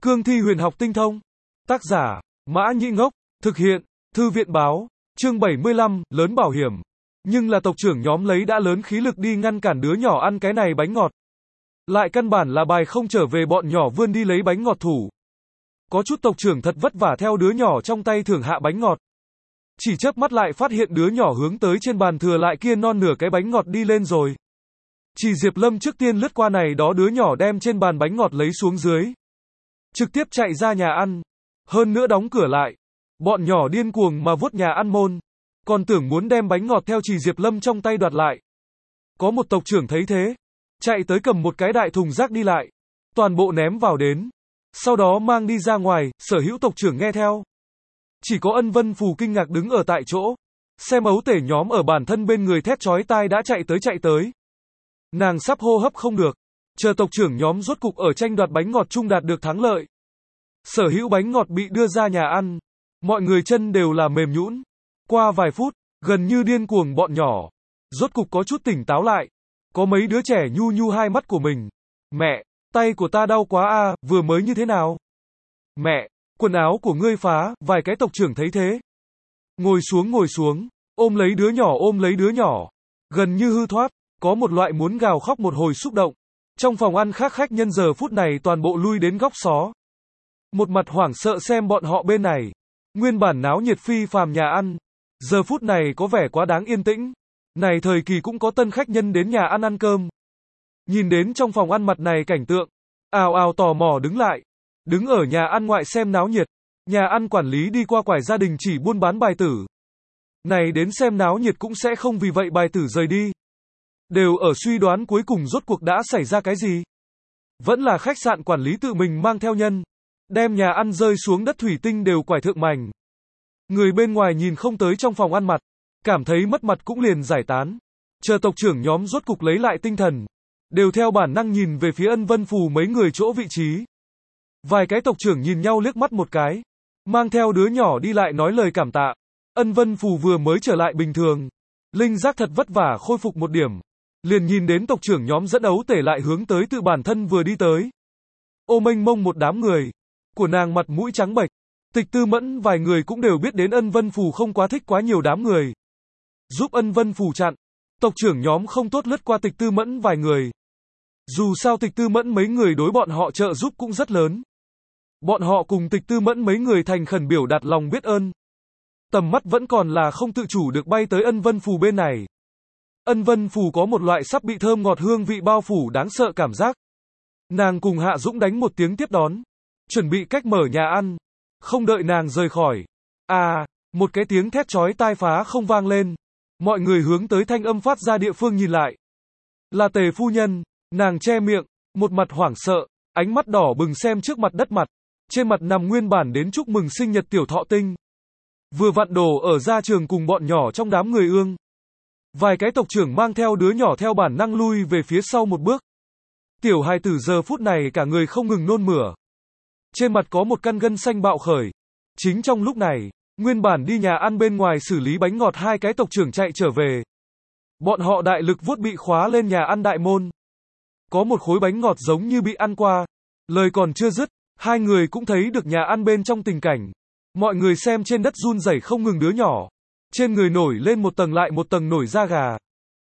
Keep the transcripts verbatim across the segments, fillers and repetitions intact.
Cương thi huyền học tinh thông. Tác giả, Mã Nhĩ Ngốc. Thực hiện, Thư viện báo. Chương bảy mươi lăm, lớn bảo hiểm. Nhưng là tộc trưởng nhóm lấy đã lớn khí lực đi ngăn cản đứa nhỏ ăn cái này bánh ngọt. Lại căn bản là bài không trở về bọn nhỏ vươn đi lấy bánh ngọt thủ. Có chút tộc trưởng thật vất vả theo đứa nhỏ trong tay thưởng hạ bánh ngọt. Chỉ chớp mắt lại phát hiện đứa nhỏ hướng tới trên bàn thừa lại kia non nửa cái bánh ngọt đi lên rồi. Chỉ Diệp Lâm trước tiên lướt qua này đó đứa nhỏ đem trên bàn bánh ngọt lấy xuống dưới. Trực tiếp chạy ra nhà ăn. Hơn nữa đóng cửa lại. Bọn nhỏ điên cuồng mà vuốt nhà ăn môn. Còn tưởng muốn đem bánh ngọt theo Chỉ Diệp Lâm trong tay đoạt lại. Có một tộc trưởng thấy thế. Chạy tới cầm một cái đại thùng rác đi lại. Toàn bộ ném vào đến. Sau đó mang đi ra ngoài, sở hữu tộc trưởng nghe theo. Chỉ có Ân Vân Phù kinh ngạc đứng ở tại chỗ. Xem ấu tể nhóm ở bản thân bên người thét chói tai đã chạy tới chạy tới. Nàng sắp hô hấp không được. Chờ tộc trưởng nhóm rốt cục ở tranh đoạt bánh ngọt chung đạt được thắng lợi. Sở hữu bánh ngọt bị đưa ra nhà ăn. Mọi người chân đều là mềm nhũn. Qua vài phút, gần như điên cuồng bọn nhỏ. Rốt cục có chút tỉnh táo lại. Có mấy đứa trẻ nhu nhu hai mắt của mình. Mẹ, tay của ta đau quá a, vừa mới như thế nào? Mẹ, quần áo của ngươi phá, vài cái tộc trưởng thấy thế. Ngồi xuống ngồi xuống, ôm lấy đứa nhỏ ôm lấy đứa nhỏ. Gần như hư thoát, có một loại muốn gào khóc một hồi xúc động. Trong phòng ăn khác khách nhân giờ phút này toàn bộ lui đến góc xó. Một mặt hoảng sợ xem bọn họ bên này. Nguyên bản náo nhiệt phi phàm nhà ăn. Giờ phút này có vẻ quá đáng yên tĩnh. Này thời kỳ cũng có tân khách nhân đến nhà ăn ăn cơm. Nhìn đến trong phòng ăn mặt này cảnh tượng. Ào ào tò mò đứng lại. Đứng ở nhà ăn ngoại xem náo nhiệt. Nhà ăn quản lý đi qua quải gia đình chỉ buôn bán bài tử. Này đến xem náo nhiệt cũng sẽ không vì vậy bài tử rời đi. Đều ở suy đoán cuối cùng rốt cuộc đã xảy ra cái gì. Vẫn là khách sạn quản lý tự mình mang theo nhân. Đem nhà ăn rơi xuống đất thủy tinh đều quải thượng mảnh. Người bên ngoài nhìn không tới trong phòng ăn mặt. Cảm thấy mất mặt cũng liền giải tán. Chờ tộc trưởng nhóm rốt cục lấy lại tinh thần. Đều theo bản năng nhìn về phía Ân Vân Phù mấy người chỗ vị trí. Vài cái tộc trưởng nhìn nhau liếc mắt một cái. Mang theo đứa nhỏ đi lại nói lời cảm tạ. Ân Vân Phù vừa mới trở lại bình thường. Linh giác thật vất vả khôi phục một điểm. Liền nhìn đến tộc trưởng nhóm dẫn ấu tể lại hướng tới tự bản thân vừa đi tới. Ô mênh mông một đám người. Của nàng mặt mũi trắng bệch. Tịch Tư Mẫn vài người cũng đều biết đến Ân Vân Phù không quá thích quá nhiều đám người. Giúp Ân Vân Phù chặn. Tộc trưởng nhóm không tốt lướt qua Tịch Tư Mẫn vài người. Dù sao Tịch Tư Mẫn mấy người đối bọn họ trợ giúp cũng rất lớn. Bọn họ cùng Tịch Tư Mẫn mấy người thành khẩn biểu đạt lòng biết ơn. Tầm mắt vẫn còn là không tự chủ được bay tới Ân Vân Phù bên này. Ân Vân Phù có một loại sắp bị thơm ngọt hương vị bao phủ đáng sợ cảm giác. Nàng cùng Hạ Dũng đánh một tiếng tiếp đón. Chuẩn bị cách mở nhà ăn. Không đợi nàng rời khỏi. À, một cái tiếng thét chói tai phá không vang lên. Mọi người hướng tới thanh âm phát ra địa phương nhìn lại. Là Tề phu nhân. Nàng che miệng, một mặt hoảng sợ, ánh mắt đỏ bừng xem trước mặt đất mặt. Trên mặt nằm nguyên bản đến chúc mừng sinh nhật tiểu thọ tinh. Vừa vặn đổ ở gia trường cùng bọn nhỏ trong đám người ương. Vài cái tộc trưởng mang theo đứa nhỏ theo bản năng lui về phía sau một bước. Tiểu hài tử giờ phút này cả người không ngừng nôn mửa. Trên mặt có một căn gân xanh bạo khởi. Chính trong lúc này, nguyên bản đi nhà ăn bên ngoài xử lý bánh ngọt hai cái tộc trưởng chạy trở về. Bọn họ đại lực vuốt bị khóa lên nhà ăn đại môn. Có một khối bánh ngọt giống như bị ăn qua. Lời còn chưa dứt, hai người cũng thấy được nhà ăn bên trong tình cảnh. Mọi người xem trên đất run rẩy không ngừng đứa nhỏ. Trên người nổi lên một tầng lại một tầng nổi da gà.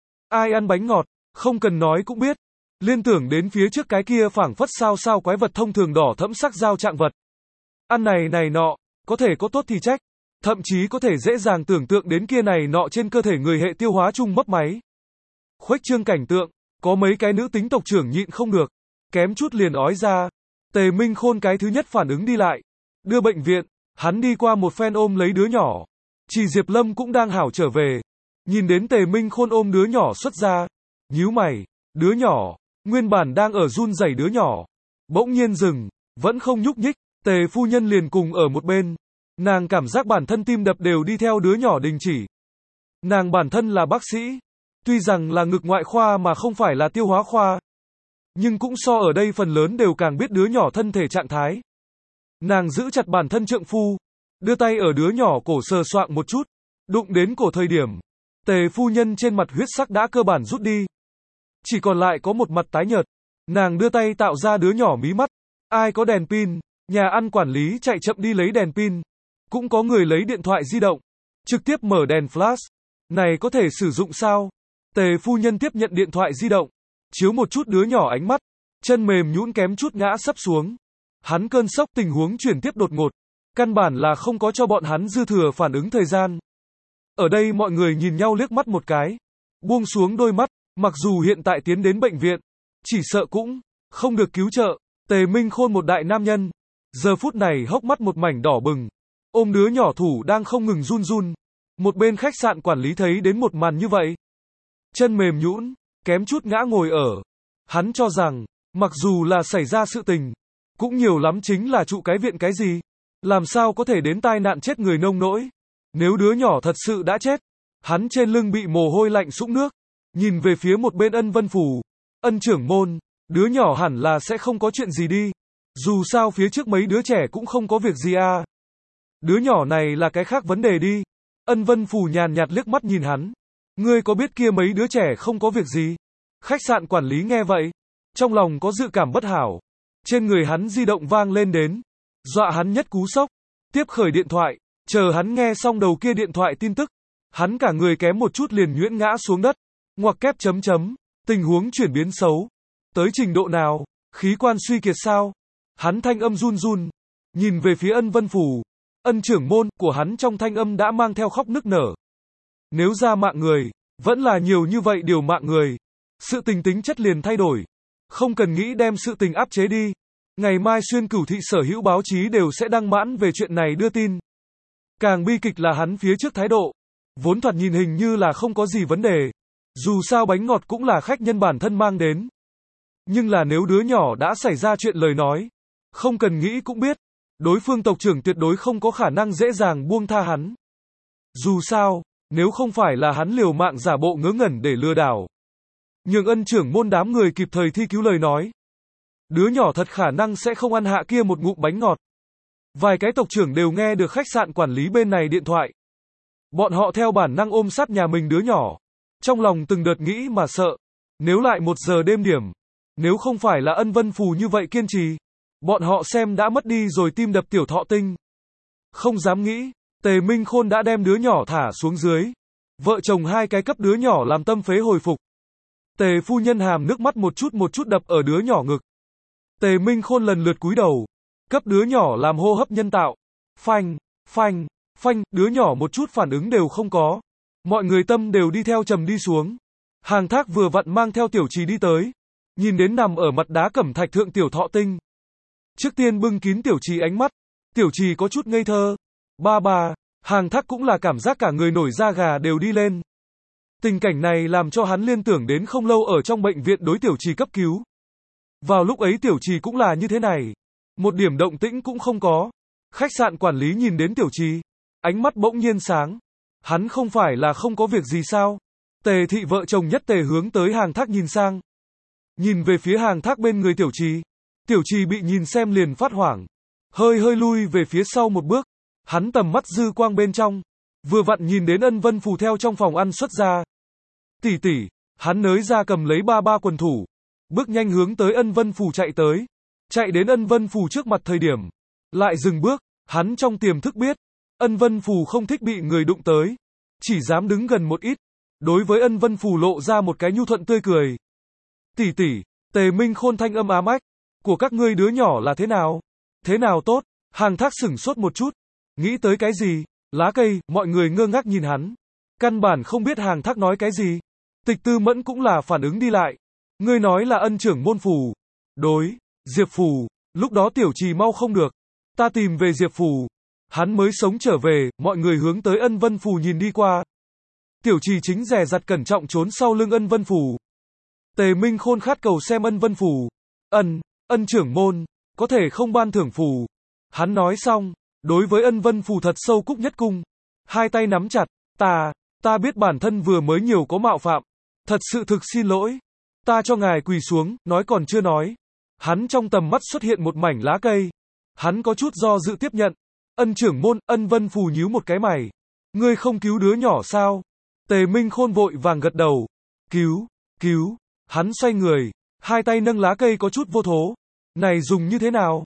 Ai ăn bánh ngọt, không cần nói cũng biết. Liên tưởng đến phía trước cái kia phảng phất sao sao quái vật thông thường đỏ thẫm sắc dao trạng vật. Ăn này này nọ, có thể có tốt thì trách. Thậm chí có thể dễ dàng tưởng tượng đến kia này nọ trên cơ thể người hệ tiêu hóa chung mấp máy. Khuếch trương cảnh tượng, có mấy cái nữ tính tộc trưởng nhịn không được. Kém chút liền ói ra. Tề Minh Khôn cái thứ nhất phản ứng đi lại. Đưa bệnh viện, hắn đi qua một phen ôm lấy đứa nhỏ. Chỉ Diệp Lâm cũng đang hảo trở về. Nhìn đến Tề Minh Khôn ôm đứa nhỏ xuất ra. Nhíu mày, đứa nhỏ, nguyên bản đang ở run rẩy đứa nhỏ. Bỗng nhiên dừng, vẫn không nhúc nhích. Tề phu nhân liền cùng ở một bên. Nàng cảm giác bản thân tim đập đều đi theo đứa nhỏ đình chỉ. Nàng bản thân là bác sĩ. Tuy rằng là ngực ngoại khoa mà không phải là tiêu hóa khoa. Nhưng cũng so ở đây phần lớn đều càng biết đứa nhỏ thân thể trạng thái. Nàng giữ chặt bản thân trượng phu. Đưa tay ở đứa nhỏ cổ sờ soạng một chút. Đụng đến cổ thời điểm. Tề phu nhân trên mặt huyết sắc đã cơ bản rút đi. Chỉ còn lại có một mặt tái nhợt. Nàng đưa tay tạo ra đứa nhỏ mí mắt. Ai có đèn pin, Nhà ăn quản lý chạy chậm đi lấy đèn pin. Cũng có người lấy điện thoại di động. Trực tiếp mở đèn flash. Này có thể sử dụng sao? Tề phu nhân tiếp nhận điện thoại di động. Chiếu một chút đứa nhỏ ánh mắt. Chân mềm nhũn kém chút ngã sấp xuống. Hắn cơn sốc, tình huống chuyển tiếp đột ngột. Căn bản là không có cho bọn hắn dư thừa phản ứng thời gian. Ở đây mọi người nhìn nhau liếc mắt một cái. Buông xuống đôi mắt. Mặc dù hiện tại tiến đến bệnh viện. Chỉ sợ cũng không được cứu trợ. Tề Minh Khôn một đại nam nhân. Giờ phút này hốc mắt một mảnh đỏ bừng. Ôm đứa nhỏ thủ đang không ngừng run run. Một bên khách sạn quản lý thấy đến một màn như vậy. Chân mềm nhũn, kém chút ngã ngồi ở. Hắn cho rằng, mặc dù là xảy ra sự tình, cũng nhiều lắm chính là trụ cái viện cái gì. Làm sao có thể đến tai nạn chết người nông nỗi. Nếu đứa nhỏ thật sự đã chết, hắn trên lưng bị mồ hôi lạnh sũng nước. Nhìn về phía một bên Ân Vân Phù. Ân trưởng môn, đứa nhỏ hẳn là sẽ không có chuyện gì đi. Dù sao phía trước mấy đứa trẻ cũng không có việc gì à. Đứa nhỏ này là cái khác vấn đề đi. Ân Vân Phù nhàn nhạt liếc mắt nhìn hắn. Ngươi có biết kia mấy đứa trẻ không có việc gì? Khách sạn quản lý nghe vậy. Trong lòng có dự cảm bất hảo. Trên người hắn di động vang lên đến. Dọa hắn nhất cú sốc. Tiếp khởi điện thoại. Chờ hắn nghe xong đầu kia điện thoại tin tức. Hắn cả người kém một chút liền nhuyễn ngã xuống đất. Ngoặc kép chấm chấm. Tình huống chuyển biến xấu. Tới trình độ nào? Khí quan suy kiệt sao? Hắn thanh âm run run. Nhìn về phía Ân Vân Phù. Ân trưởng môn của hắn trong thanh âm đã mang theo khóc nức nở. Nếu ra mạng người, vẫn là nhiều như vậy điều mạng người. Sự tình tính chất liền thay đổi. Không cần nghĩ đem sự tình áp chế đi. Ngày mai xuyên cửu thị sở hữu báo chí đều sẽ đăng mãn về chuyện này đưa tin. Càng bi kịch là hắn phía trước thái độ. Vốn thoạt nhìn hình như là không có gì vấn đề. Dù sao bánh ngọt cũng là khách nhân bản thân mang đến. Nhưng là nếu đứa nhỏ đã xảy ra chuyện lời nói. Không cần nghĩ cũng biết. Đối phương tộc trưởng tuyệt đối không có khả năng dễ dàng buông tha hắn. Dù sao, nếu không phải là hắn liều mạng giả bộ ngớ ngẩn để lừa đảo. Nhưng Ân trưởng môn đám người kịp thời thi cứu lời nói. Đứa nhỏ thật khả năng sẽ không ăn hạ kia một ngụm bánh ngọt. Vài cái tộc trưởng đều nghe được khách sạn quản lý bên này điện thoại. Bọn họ theo bản năng ôm sát nhà mình đứa nhỏ. Trong lòng từng đợt nghĩ mà sợ. Nếu lại một giờ đêm điểm. Nếu không phải là Ân Vân Phù như vậy kiên trì. Bọn họ xem đã mất đi rồi tim đập tiểu thọ tinh. Không dám nghĩ. Tề Minh Khôn đã đem đứa nhỏ thả xuống dưới. Vợ chồng hai cái cấp đứa nhỏ làm tâm phế hồi phục. Tề phu nhân hàm nước mắt một chút một chút đập ở đứa nhỏ ngực. Tề Minh Khôn lần lượt cúi đầu. Cấp đứa nhỏ làm hô hấp nhân tạo. Phanh, phanh, phanh, đứa nhỏ một chút phản ứng đều không có. Mọi người tâm đều đi theo trầm đi xuống. Hàng Thác vừa vặn mang theo Tiểu Trì đi tới. Nhìn đến nằm ở mặt đá cẩm thạch thượng tiểu thọ tinh. Trước tiên bưng kín Tiểu Trì ánh mắt. Tiểu Trì có chút ngây thơ. Ba ba, Hàng Thác cũng là cảm giác cả người nổi da gà đều đi lên. Tình cảnh này làm cho hắn liên tưởng đến không lâu ở trong bệnh viện đối Tiểu Trì cấp cứu. Vào lúc ấy Tiểu Trì cũng là như thế này. Một điểm động tĩnh cũng không có. Khách sạn quản lý nhìn đến Tiểu Trì. Ánh mắt bỗng nhiên sáng. Hắn không phải là không có việc gì sao? Tề thị vợ chồng nhất tề hướng tới Hàng Thác nhìn sang. Nhìn về phía Hàng Thác bên người Tiểu Trì. Tiểu Trì bị nhìn xem liền phát hoảng. Hơi hơi lui về phía sau một bước. Hắn tầm mắt dư quang bên trong. Vừa vặn nhìn đến Ân Vân Phù theo trong phòng ăn xuất ra. Tỷ tỷ, hắn nới ra cầm lấy ba ba quần thủ. Bước nhanh hướng tới Ân Vân Phù chạy tới. Chạy đến Ân Vân Phù trước mặt thời điểm. Lại dừng bước, hắn trong tiềm thức biết. Ân Vân Phù không thích bị người đụng tới. Chỉ dám đứng gần một ít. Đối với Ân Vân Phù lộ ra một cái nhu thuận tươi cười. Tỷ tỷ, Tề Minh Khôn thanh âm ám ách. Của các ngươi đứa nhỏ là thế nào? Thế nào tốt? Hàng Thác sửng sốt một chút. Nghĩ tới cái gì? Lá cây, mọi người ngơ ngác nhìn hắn. Căn bản không biết Hàng Thác nói cái gì. Tịch Tư Mẫn cũng là phản ứng đi lại. Ngươi nói là Ân trưởng môn Phù. Đối, Diệp Phù, lúc đó Tiểu Trì mau không được. Ta tìm về Diệp Phù. Hắn mới sống trở về, mọi người hướng tới Ân Vân Phù nhìn đi qua. Tiểu Trì chính dè dặt cẩn trọng trốn sau lưng Ân Vân Phù. Tề Minh Khôn khát cầu xem Ân Vân Phù. Ân, Ân trưởng môn, có thể không ban thưởng phù. Hắn nói xong, đối với Ân Vân Phù thật sâu cúc nhất cung. Hai tay nắm chặt, ta, ta biết bản thân vừa mới nhiều có mạo phạm. Thật sự thực xin lỗi. Ta cho ngài quỳ xuống, nói còn chưa nói. Hắn trong tầm mắt xuất hiện một mảnh lá cây. Hắn có chút do dự tiếp nhận. Ân trưởng môn, Ân Vân Phù nhíu một cái mày. Ngươi không cứu đứa nhỏ sao? Tề Minh Khôn vội vàng gật đầu. Cứu, cứu. Hắn xoay người. Hai tay nâng lá cây có chút vô thố. Này dùng như thế nào?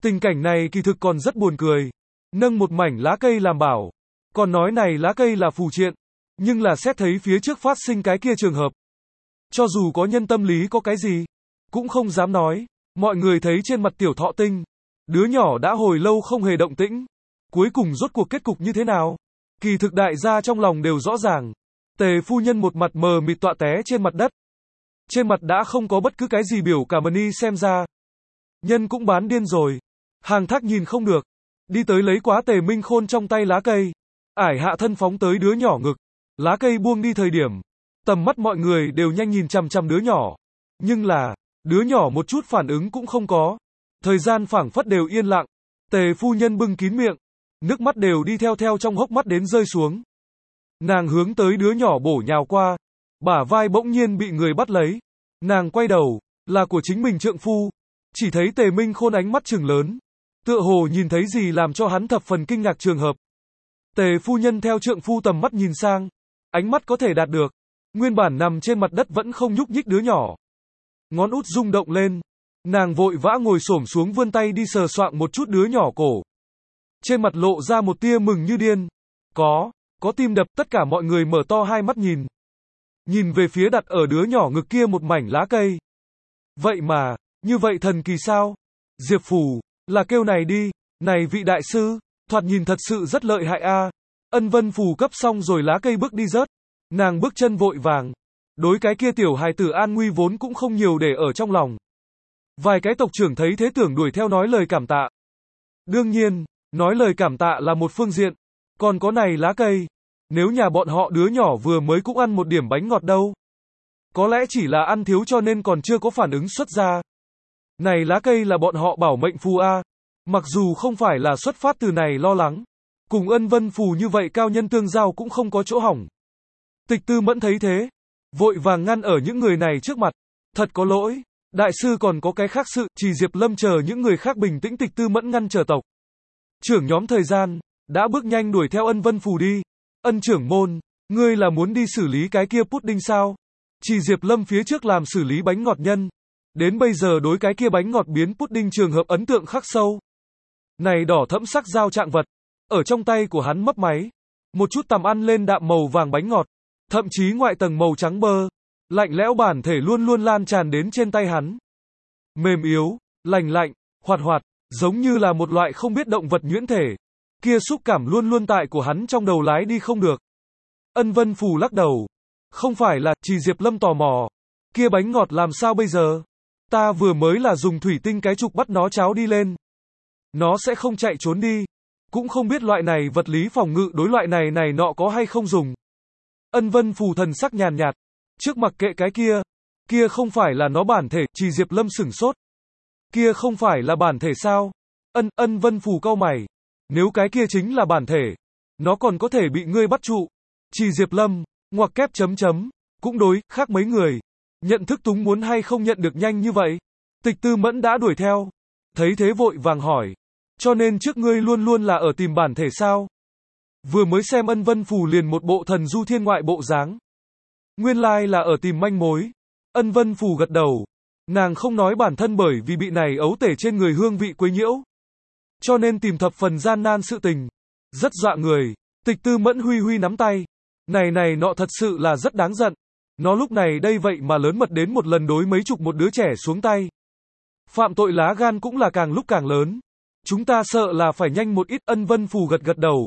Tình cảnh này kỳ thực còn rất buồn cười. Nâng một mảnh lá cây làm bảo. Còn nói này lá cây là phù triện. Nhưng là xét thấy phía trước phát sinh cái kia trường hợp. Cho dù có nhân tâm lý có cái gì, cũng không dám nói. Mọi người thấy trên mặt tiểu thọ tinh. Đứa nhỏ đã hồi lâu không hề động tĩnh. Cuối cùng rốt cuộc kết cục như thế nào? Kỳ thực đại gia trong lòng đều rõ ràng. Tề phu nhân một mặt mờ mịt tọa té trên mặt đất. Trên mặt đã không có bất cứ cái gì biểu cảm ni xem ra. Nhân cũng bán điên rồi. Hàng Thác nhìn không được. Đi tới lấy quá Tề Minh Khôn trong tay lá cây. Ải hạ thân phóng tới đứa nhỏ ngực. Lá cây buông đi thời điểm. Tầm mắt mọi người đều nhanh nhìn chằm chằm đứa nhỏ. Nhưng là, đứa nhỏ một chút phản ứng cũng không có. Thời gian phảng phất đều yên lặng. Tề phu nhân bưng kín miệng. Nước mắt đều đi theo theo trong hốc mắt đến rơi xuống. Nàng hướng tới đứa nhỏ bổ nhào qua. Bả vai bỗng nhiên bị người bắt lấy. Nàng quay đầu, là của chính mình trượng phu. Chỉ thấy Tề Minh Khôn ánh mắt trừng lớn. Tựa hồ nhìn thấy gì làm cho hắn thập phần kinh ngạc trường hợp. Tề phu nhân theo trượng phu tầm mắt nhìn sang. Ánh mắt có thể đạt được. Nguyên bản nằm trên mặt đất vẫn không nhúc nhích đứa nhỏ. Ngón út rung động lên. Nàng vội vã ngồi xổm xuống vươn tay đi sờ soạng một chút đứa nhỏ cổ. Trên mặt lộ ra một tia mừng như điên. Có, có tim đập, tất cả mọi người mở to hai mắt nhìn. Nhìn về phía đặt ở đứa nhỏ ngực kia một mảnh lá cây. Vậy mà, như vậy thần kỳ sao? Diệp Phù, là kêu này đi, này vị đại sư, thoạt nhìn thật sự rất lợi hại a. Ân Vân Phù cấp xong rồi lá cây bước đi rớt. Nàng bước chân vội vàng. Đối cái kia tiểu hài tử an nguy vốn cũng không nhiều để ở trong lòng. Vài cái tộc trưởng thấy thế tưởng đuổi theo nói lời cảm tạ. Đương nhiên, nói lời cảm tạ là một phương diện. Còn có này lá cây. Nếu nhà bọn họ đứa nhỏ vừa mới cũng ăn một điểm bánh ngọt đâu. Có lẽ chỉ là ăn thiếu cho nên còn chưa có phản ứng xuất ra. Này lá cây là bọn họ bảo mệnh phù a. Mặc dù không phải là xuất phát từ này lo lắng. Cùng Ân Vân Phù như vậy cao nhân tương giao cũng không có chỗ hỏng. Tịch Tư Mẫn thấy thế. Vội vàng ngăn ở những người này trước mặt. Thật có lỗi. Đại sư còn có cái khác sự. Chỉ Diệp Lâm chờ những người khác bình tĩnh. Tịch Tư Mẫn ngăn trở tộc trưởng nhóm thời gian. Đã bước nhanh đuổi theo Ân Vân Phù đi. Ân trưởng môn. Ngươi là muốn đi xử lý cái kia pudding sao? Chỉ Diệp Lâm phía trước làm xử lý bánh ngọt nhân. Đến bây giờ đối cái kia bánh ngọt biến pudding trường hợp ấn tượng khắc sâu. Này đỏ thẫm sắc dao trạng vật. Ở trong tay của hắn mấp máy. Một chút tầm ăn lên đạm màu vàng bánh ngọt. Thậm chí ngoại tầng màu trắng bơ. Lạnh lẽo bản thể luôn luôn lan tràn đến trên tay hắn. Mềm yếu, lành lạnh, hoạt hoạt. Giống như là một loại không biết động vật nhuyễn thể. Kia xúc cảm luôn luôn tại của hắn trong đầu lái đi không được. Ân Vân Phù lắc đầu. Không phải là, Chỉ Diệp Lâm tò mò. Kia bánh ngọt làm sao bây giờ? Ta vừa mới là dùng thủy tinh cái trục bắt nó cháo đi lên. Nó sẽ không chạy trốn đi. Cũng không biết loại này vật lý phòng ngự đối loại này này nọ có hay không dùng. Ân Vân Phù thần sắc nhàn nhạt. Trước mặc kệ cái kia. Kia không phải là nó bản thể, Chỉ Diệp Lâm sửng sốt. Kia không phải là bản thể sao? Ân, Ân Vân Phù cau mày. Nếu cái kia chính là bản thể. Nó còn có thể bị ngươi bắt trụ. Chỉ Diệp Lâm, ngoặc kép chấm chấm. Cũng đối, khác mấy người. Nhận thức túng muốn hay không nhận được nhanh như vậy. Tịch Tư Mẫn đã đuổi theo. Thấy thế vội vàng hỏi. Cho nên trước ngươi luôn luôn là ở tìm bản thể sao? Vừa mới xem Ân Vân Phù liền một bộ thần du thiên ngoại bộ dáng. Nguyên lai là ở tìm manh mối. Ân Vân Phù gật đầu. Nàng không nói bản thân bởi vì bị này ấu tể trên người hương vị quấy nhiễu. Cho nên tìm thập phần gian nan sự tình. Rất dọa người. Tịch Tư Mẫn huy huy nắm tay. Này này nọ thật sự là rất đáng giận. Nó lúc này đây vậy mà lớn mật đến một lần đối mấy chục một đứa trẻ xuống tay. Phạm tội lá gan cũng là càng lúc càng lớn. Chúng ta sợ là phải nhanh một ít. Ân Vân Phù gật gật đầu.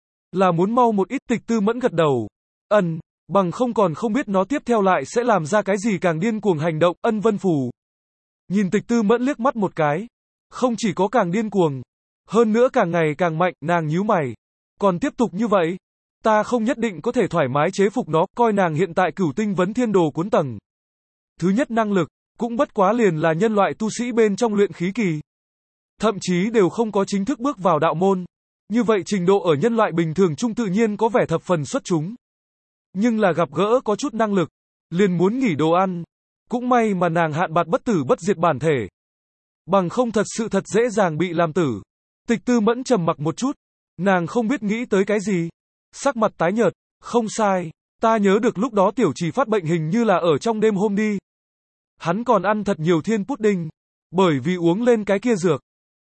Là muốn mau một ít. Tịch Tư Mẫn gật đầu. Ân, bằng không còn không biết nó tiếp theo lại sẽ làm ra cái gì càng điên cuồng hành động. Ân Vân Phù nhìn Tịch Tư Mẫn liếc mắt một cái. Không chỉ có càng điên cuồng, hơn nữa càng ngày càng mạnh. Nàng nhíu mày. Còn tiếp tục như vậy, ta không nhất định có thể thoải mái chế phục nó. Coi nàng hiện tại Cửu Tinh Vấn Thiên Đồ cuốn tầng thứ nhất năng lực, cũng bất quá liền là nhân loại tu sĩ bên trong luyện khí kỳ. Thậm chí đều không có chính thức bước vào đạo môn. Như vậy trình độ ở nhân loại bình thường trung tự nhiên có vẻ thập phần xuất chúng. Nhưng là gặp gỡ có chút năng lực, liền muốn nghỉ đồ ăn. Cũng may mà nàng hạn bạt bất tử bất diệt bản thể. Bằng không thật sự thật dễ dàng bị làm tử. Tịch Tư Mẫn trầm mặc một chút. Nàng không biết nghĩ tới cái gì. Sắc mặt tái nhợt. Không sai. Ta nhớ được lúc đó Tiểu Trì phát bệnh hình như là ở trong đêm hôm đi. Hắn còn ăn thật nhiều thiên pudding. Bởi vì uống lên cái kia dược.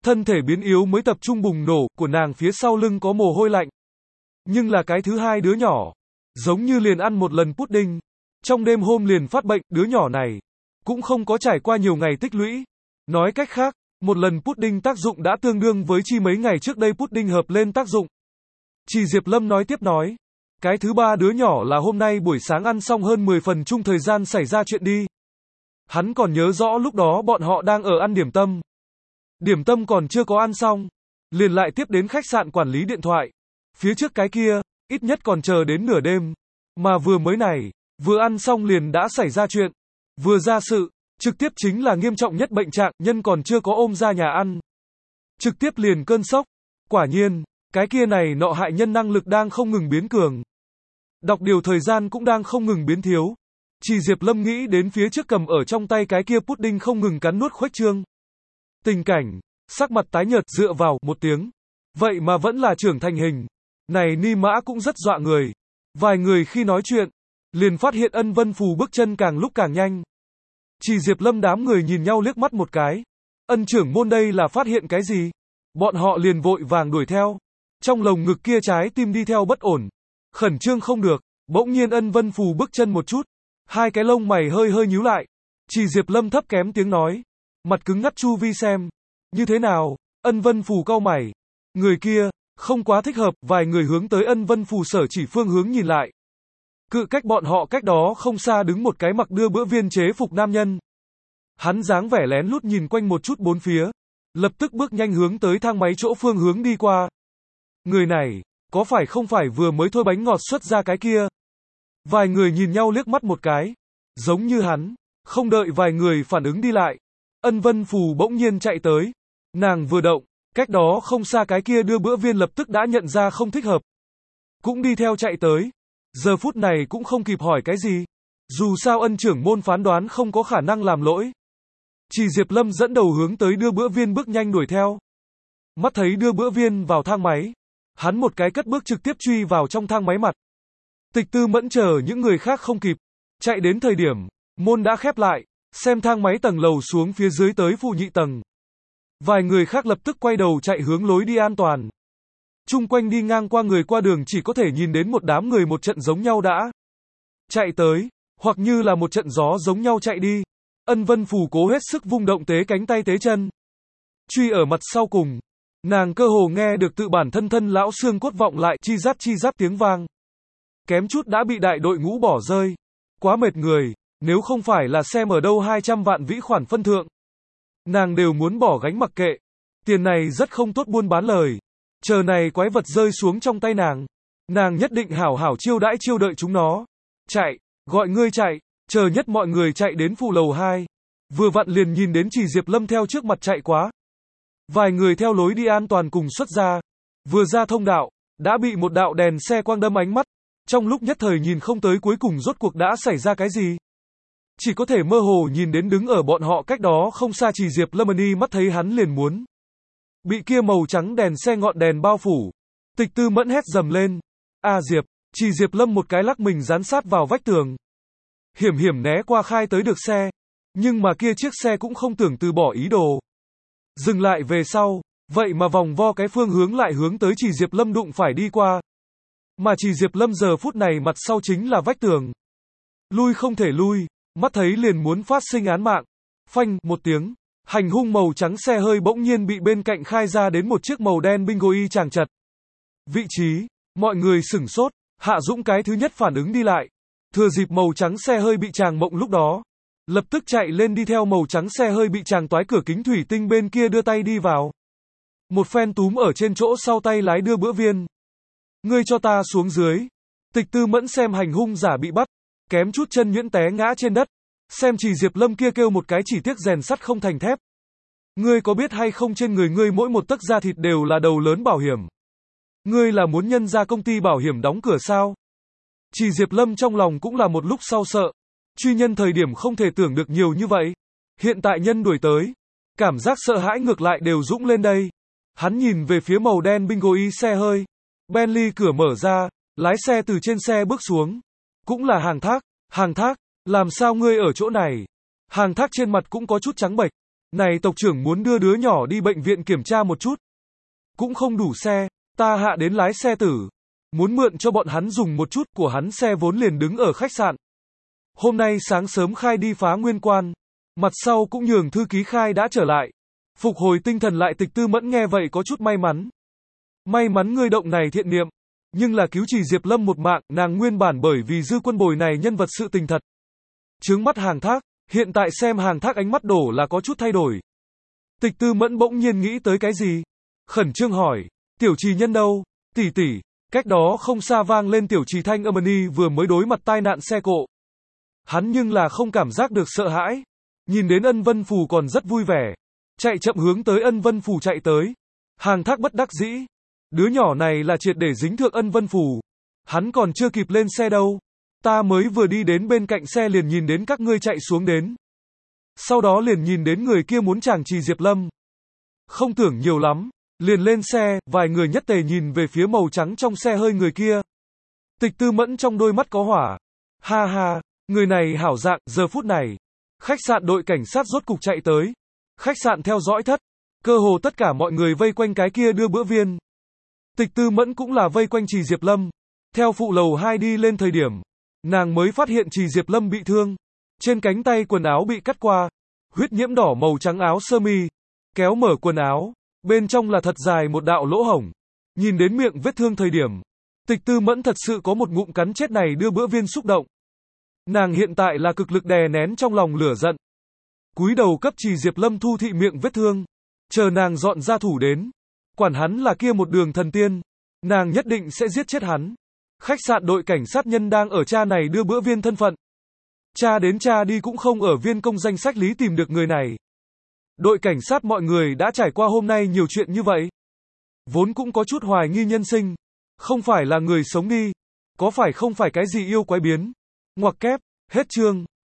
Thân thể biến yếu mới tập trung bùng nổ, của nàng phía sau lưng có mồ hôi lạnh. Nhưng là cái thứ hai đứa nhỏ, giống như liền ăn một lần pudding, trong đêm hôm liền phát bệnh, đứa nhỏ này cũng không có trải qua nhiều ngày tích lũy. Nói cách khác, một lần pudding tác dụng đã tương đương với chi mấy ngày trước đây pudding hợp lên tác dụng. Chị Diệp Lâm nói tiếp nói, cái thứ ba đứa nhỏ là hôm nay buổi sáng ăn xong hơn mười phần chung thời gian xảy ra chuyện đi. Hắn còn nhớ rõ lúc đó bọn họ đang ở ăn điểm tâm. Điểm tâm còn chưa có ăn xong, liền lại tiếp đến khách sạn quản lý điện thoại. Phía trước cái kia, ít nhất còn chờ đến nửa đêm. Mà vừa mới này, vừa ăn xong liền đã xảy ra chuyện. Vừa ra sự, trực tiếp chính là nghiêm trọng nhất bệnh trạng, nhân còn chưa có ôm ra nhà ăn. Trực tiếp liền cơn sốc. Quả nhiên, cái kia này nọ hại nhân năng lực đang không ngừng biến cường. Đọc điều thời gian cũng đang không ngừng biến thiếu. Chị Diệp Lâm nghĩ đến phía trước cầm ở trong tay cái kia pudding không ngừng cắn nuốt khuếch trương. Tình cảnh, sắc mặt tái nhợt dựa vào một tiếng. Vậy mà vẫn là trưởng thành hình. Này ni mã cũng rất dọa người. Vài người khi nói chuyện, liền phát hiện Ân Vân Phù bước chân càng lúc càng nhanh. Chị Diệp Lâm đám người nhìn nhau liếc mắt một cái. Ân trưởng môn đây là phát hiện cái gì? Bọn họ liền vội vàng đuổi theo. Trong lồng ngực kia trái tim đi theo bất ổn. Khẩn trương không được. Bỗng nhiên Ân Vân Phù bước chân một chút. Hai cái lông mày hơi hơi nhíu lại. Chị Diệp Lâm thấp kém tiếng nói. Mặt cứng ngắt chu vi xem. Như thế nào? Ân Vân Phù cau mày. Người kia, không quá thích hợp. Vài người hướng tới Ân Vân Phù sở chỉ phương hướng nhìn lại. Cự cách bọn họ cách đó không xa đứng một cái mặc đưa bữa viên chế phục nam nhân. Hắn dáng vẻ lén lút nhìn quanh một chút bốn phía. Lập tức bước nhanh hướng tới thang máy chỗ phương hướng đi qua. Người này, có phải không phải vừa mới thôi bánh ngọt xuất ra cái kia? Vài người nhìn nhau liếc mắt một cái. Giống như hắn, không đợi vài người phản ứng đi lại. Ân Vân Phù bỗng nhiên chạy tới. Nàng vừa động, cách đó không xa cái kia đưa bữa viên lập tức đã nhận ra không thích hợp. Cũng đi theo chạy tới. Giờ phút này cũng không kịp hỏi cái gì. Dù sao ân trưởng môn phán đoán không có khả năng làm lỗi. Chị Diệp Lâm dẫn đầu hướng tới đưa bữa viên bước nhanh đuổi theo. Mắt thấy đưa bữa viên vào thang máy. Hắn một cái cất bước trực tiếp truy vào trong thang máy mặt. Tịch Tư Mẫn chờ những người khác không kịp. Chạy đến thời điểm, môn đã khép lại. Xem thang máy tầng lầu xuống phía dưới tới phụ nhị tầng. Vài người khác lập tức quay đầu chạy hướng lối đi an toàn. Chung quanh đi ngang qua người qua đường chỉ có thể nhìn đến một đám người một trận giống nhau đã chạy tới, hoặc như là một trận gió giống nhau chạy đi. Ân Vân Phù cố hết sức vung động tế cánh tay tế chân. Truy ở mặt sau cùng. Nàng cơ hồ nghe được tự bản thân thân lão xương cốt vọng lại chi rát chi rát tiếng vang. Kém chút đã bị đại đội ngũ bỏ rơi. Quá mệt người, nếu không phải là xem ở đâu hai trăm vạn vĩ khoản phân thượng. Nàng đều muốn bỏ gánh mặc kệ. Tiền này rất không tốt buôn bán lời. Chờ này quái vật rơi xuống trong tay nàng. Nàng nhất định hảo hảo chiêu đãi chiêu đợi chúng nó. Chạy, gọi ngươi chạy, chờ nhất mọi người chạy đến phụ lầu hai. Vừa vặn liền nhìn đến chỉ Diệp Lâm theo trước mặt chạy quá. Vài người theo lối đi an toàn cùng xuất ra. Vừa ra thông đạo, đã bị một đạo đèn xe quang đâm ánh mắt. Trong lúc nhất thời nhìn không tới cuối cùng rốt cuộc đã xảy ra cái gì. Chỉ có thể mơ hồ nhìn đến đứng ở bọn họ cách đó không xa chỉ Diệp Lâm đi mắt thấy hắn liền muốn. Bị kia màu trắng đèn xe ngọn đèn bao phủ. Tịch Tư Mẫn hét dầm lên. A Diệp, chỉ Diệp Lâm một cái lắc mình dán sát vào vách tường. Hiểm hiểm né qua khai tới được xe. Nhưng mà kia chiếc xe cũng không tưởng từ bỏ ý đồ. Dừng lại về sau, vậy mà vòng vo cái phương hướng lại hướng tới chỉ Diệp Lâm đụng phải đi qua. Mà chỉ Diệp Lâm giờ phút này mặt sau chính là vách tường. Lui không thể lui, mắt thấy liền muốn phát sinh án mạng. Phanh, một tiếng. Hành hung màu trắng xe hơi bỗng nhiên bị bên cạnh khai ra đến một chiếc màu đen bingo y chàng chật. Vị trí, mọi người sửng sốt, Hạ Dũng cái thứ nhất phản ứng đi lại. Thừa dịp màu trắng xe hơi bị chàng mộng lúc đó. Lập tức chạy lên đi theo màu trắng xe hơi bị chàng toái cửa kính thủy tinh bên kia đưa tay đi vào. Một phen túm ở trên chỗ sau tay lái đưa bữa viên. Ngươi cho ta xuống dưới. Tịch Tư Mẫn xem hành hung giả bị bắt. Kém chút chân nhuyễn té ngã trên đất. Xem chỉ Diệp Lâm kia kêu một cái chỉ tiếc rèn sắt không thành thép. Ngươi có biết hay không trên người ngươi mỗi một tấc da thịt đều là đầu lớn bảo hiểm. Ngươi là muốn nhân ra công ty bảo hiểm đóng cửa sao? Chỉ Diệp Lâm trong lòng cũng là một lúc sau sợ. Truy nhân thời điểm không thể tưởng được nhiều như vậy. Hiện tại nhân đuổi tới. Cảm giác sợ hãi ngược lại đều dũng lên đây. Hắn nhìn về phía màu đen bingo y xe hơi. Bentley cửa mở ra. Lái xe từ trên xe bước xuống. Cũng là Hàng Thác. Hàng Thác, làm sao ngươi ở chỗ này? Hàng Thác trên mặt cũng có chút trắng bệch. Này tộc trưởng muốn đưa đứa nhỏ đi bệnh viện kiểm tra một chút. Cũng không đủ xe, ta hạ đến lái xe tử. Muốn mượn cho bọn hắn dùng một chút của hắn xe vốn liền đứng ở khách sạn. Hôm nay sáng sớm Khai đi phá nguyên quan. Mặt sau cũng nhường thư ký Khai đã trở lại. Phục hồi tinh thần lại Tịch Tư Mẫn nghe vậy có chút may mắn. May mắn ngươi động này thiện niệm. Nhưng là cứu Trì Diệp Lâm một mạng, nàng nguyên bản bởi vì Dư Quân Bồi này nhân vật sự tình thật. Trướng mắt Hàng Thác, hiện tại xem Hàng Thác ánh mắt đổ là có chút thay đổi. Tịch Tư Mẫn bỗng nhiên nghĩ tới cái gì? Khẩn trương hỏi, Tiểu Trì nhân đâu? Tỷ tỷ. Cách đó không xa vang lên Tiểu Trì thanh âm Ni vừa mới đối mặt tai nạn xe cộ. Hắn nhưng là không cảm giác được sợ hãi. Nhìn đến Ân Vân Phù còn rất vui vẻ. Chạy chậm hướng tới Ân Vân Phù chạy tới. Hàng Thác bất đắc dĩ. Đứa nhỏ này là triệt để dính thượng Ân Vân Phù. Hắn còn chưa kịp lên xe đâu. Ta mới vừa đi đến bên cạnh xe liền nhìn đến các ngươi chạy xuống đến. Sau đó liền nhìn đến người kia muốn chàng Trì Diệp Lâm. Không tưởng nhiều lắm. Liền lên xe, vài người nhất tề nhìn về phía màu trắng trong xe hơi người kia. Tịch Tư Mẫn trong đôi mắt có hỏa. Ha ha, người này hảo dạng, giờ phút này. Khách sạn đội cảnh sát rốt cục chạy tới. Khách sạn theo dõi thất. Cơ hồ tất cả mọi người vây quanh cái kia đưa bữa viên. Tịch Tư Mẫn cũng là vây quanh Trì Diệp Lâm. Theo phụ lầu hai đi lên thời điểm. Nàng mới phát hiện Trì Diệp Lâm bị thương. Trên cánh tay quần áo bị cắt qua. Huyết nhiễm đỏ màu trắng áo sơ mi. Kéo mở quần áo. Bên trong là thật dài một đạo lỗ hổng. Nhìn đến miệng vết thương thời điểm. Tịch Tư Mẫn thật sự có một ngụm cắn chết này đưa bữa viên xúc động. Nàng hiện tại là cực lực đè nén trong lòng lửa giận. Cúi đầu cấp Trì Diệp Lâm thu thị miệng vết thương. Chờ nàng dọn ra thủ đến. Quản hắn là kia một đường thần tiên. Nàng nhất định sẽ giết chết hắn. Khách sạn đội cảnh sát nhân đang ở cha này đưa bữa viên thân phận. Cha đến cha đi cũng không ở viên công danh sách lý tìm được người này. Đội cảnh sát mọi người đã trải qua hôm nay nhiều chuyện như vậy. Vốn cũng có chút hoài nghi nhân sinh. Không phải là người sống đi. Có phải không phải cái gì yêu quái biến. Ngoặc kép, hết chương.